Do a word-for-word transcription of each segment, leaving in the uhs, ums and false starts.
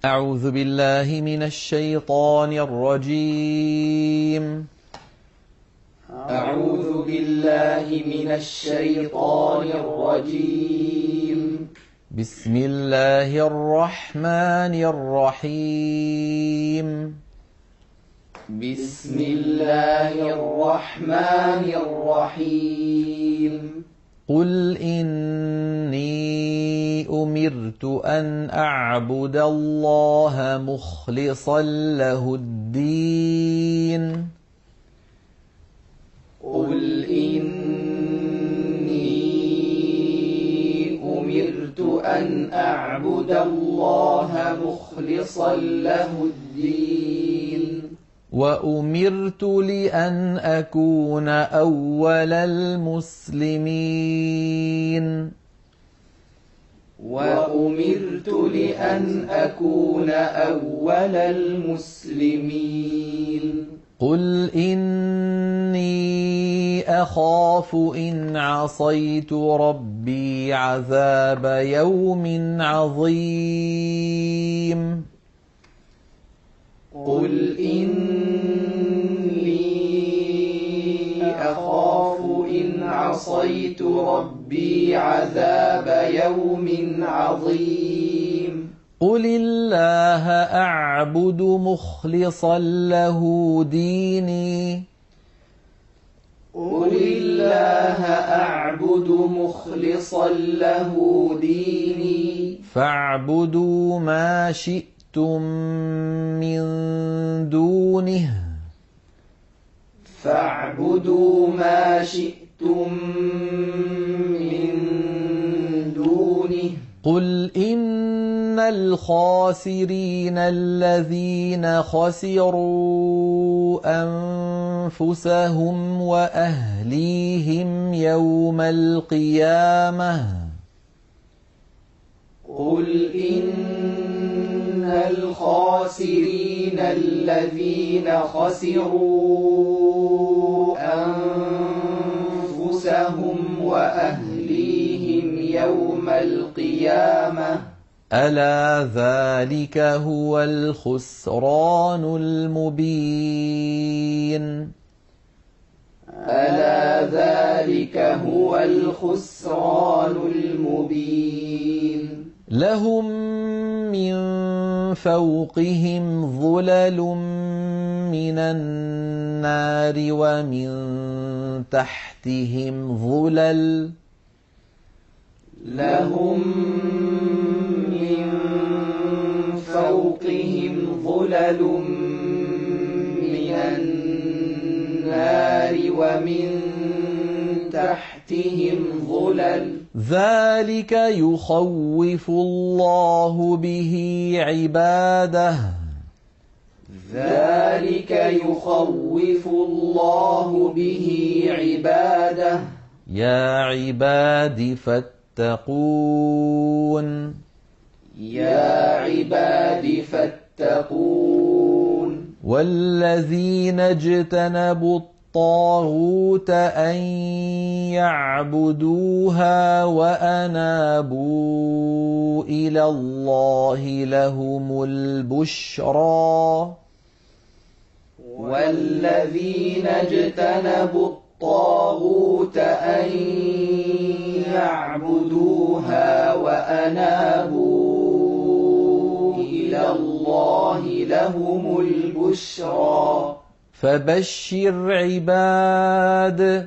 أعوذ بالله من الشيطان الرجيم أعوذ بالله من الشيطان الرجيم بسم الله الرحمن الرحيم بسم الله الرحمن الرحيم قل إني أمرت أن أعبد الله مخلصا له الدين قل إني أمرت أن أعبد الله مخلصا له الدين وأمرت لأن أكون أول المسلمين وأمرت لأن أكون أول المسلمين قل إني أخاف إن عصيت ربي عذاب يوم عظيم قل إني أخاف إن عصيت ربي عذاب يوم عظيم قل الله أعبد مخلصا له ديني قل الله أعبد مخلصا له ديني فاعبدوا ما شئتم من دونه فاعبدوا ما شئتم من دونه قل إن الخاسرين الذين خسروا أنفسهم وأهليهم يوم القيامة قل إن الخاسرين الذين خسروا أنفسهم وأهليهم يوم القيامة ألا ذلك هو الخسران المبين ألا ذلك هو الخسران المبين لهم من فوقهم ظلل من النار ومن تحتهم ظلل لهم من فوقهم ظلل من النار ومن تحتهم ظلل ذلك يخوف الله به عباده ذلك يخوف الله به عباده يا عباد فاتقون يا عباد فاتقون والذين اجتنبوا الطاغوت أن يعبدوها وأنابوا إلى الله لهم البشرى والذين اجتنبوا الطاغوت أن يعبدوها وأنابوا إلى الله لهم البشرى فبشر عباد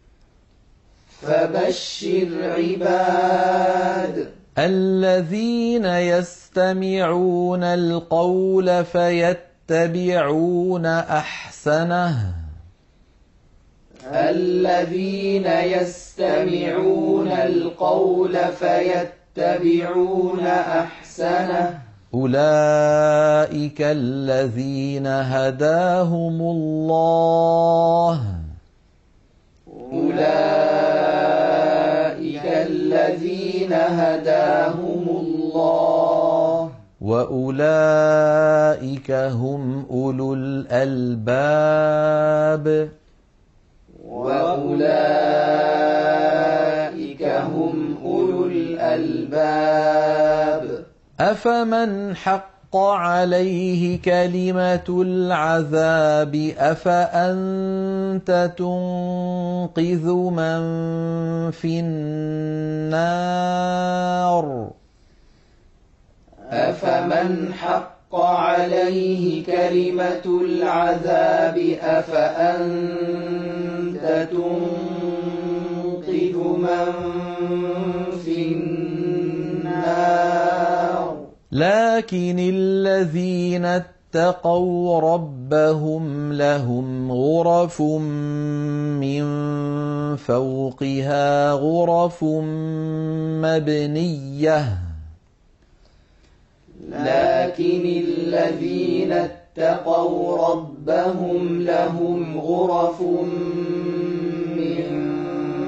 فبشر عباد الذين يستمعون القول فيتبعون أحسنه الذين يستمعون القول فيتبعون أحسنه أولئك الذين هداهم الله أولئك الذين هداهم الله وأولئك هم أولو الألباب وأولئك هم أولو الألباب أفمن حق عليه كلمة العذاب أفأنت تنقذ من في النار أفمن حق عليه كلمة العذاب أفأنت تنقذ من في النار لكن الذين اتقوا ربهم لهم غرف من فوقها غرف مبنية لكن الذين اتقوا ربهم لهم غرف من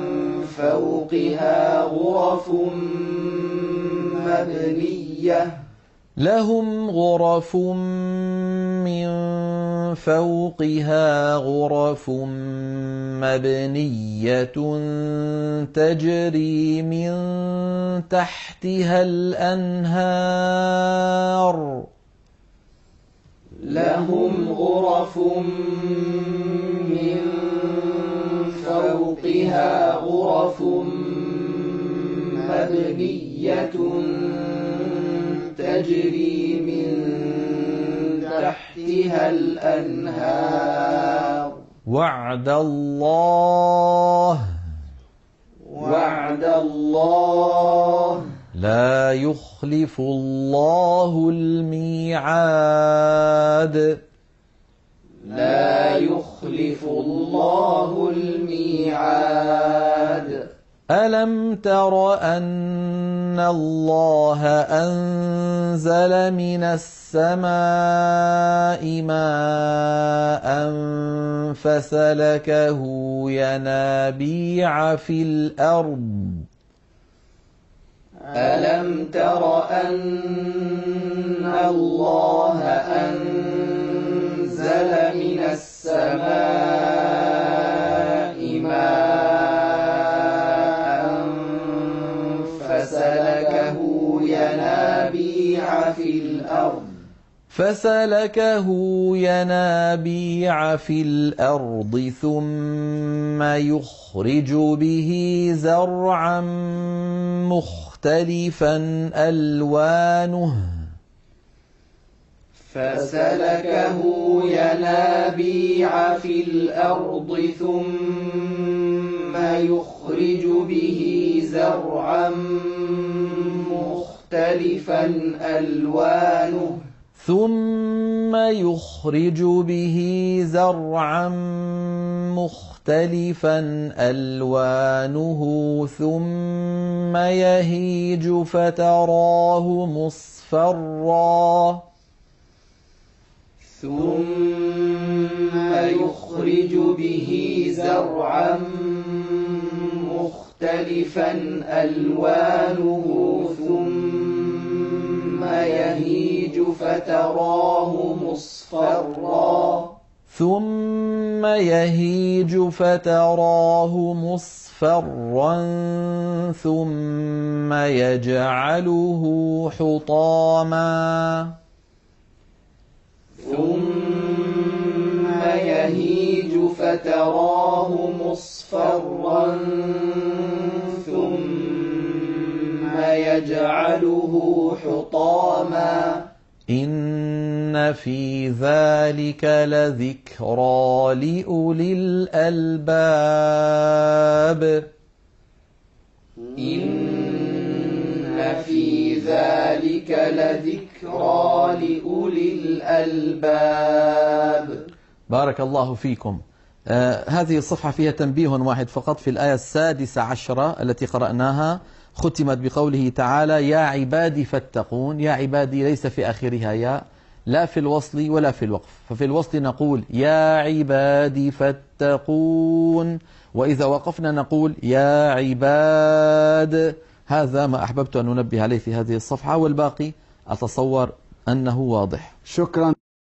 فوقها غرف مبنية لهم غرف من فوقها غرف مبنية تجري من تحتها الأنهار لهم غرف من فوقها غرف مبنية تجري من تحتها الأنهار وعد الله وعد الله لا يخلف الله الميعاد لا يخلف الله الميعاد ألم تر أن الله أنزل من السماء ماء فسلكه ينابيع في الأرض ألم تر أن الله أنزل من السماء ماء فسلكه ينابيع في الأرض فسلكه ينابيع في الأرض ثم يخرج به زرعا مختلفا ألوانه فسلكه ينابيع في الأرض ثم يخرج به زرعا مختلفا ألوانه ثم يخرج به زرعا مختلفا ألوانه ثم يهيج فتراه مصفرا ثم يخرج به زرعا مختلفا ألوانه ثم يهيج فتراه مصفرا ثم يهيج فتراه مصفرا ثم يجعله حطاما ثم يهيج فتراه مصفرا ثم يجعله حطاما إن في ذلك لذكرى لأولي الألباب إن في ذلك لذكرى لأولي الألباب. بارك الله فيكم. آه هذه الصفحة فيها تنبيه واحد فقط. في الآية السادسة عشرة التي قرأناها ختمت بقوله تعالى يا عبادي فاتقون. يا عبادي ليس في آخرها يا، لا في الوصل ولا في الوقف. ففي الوصل نقول يا عبادي فاتقون، وإذا وقفنا نقول يا عباد. هذا ما أحببت أن أنبه عليه في هذه الصفحة، والباقي أتصور أنه واضح. شكرا.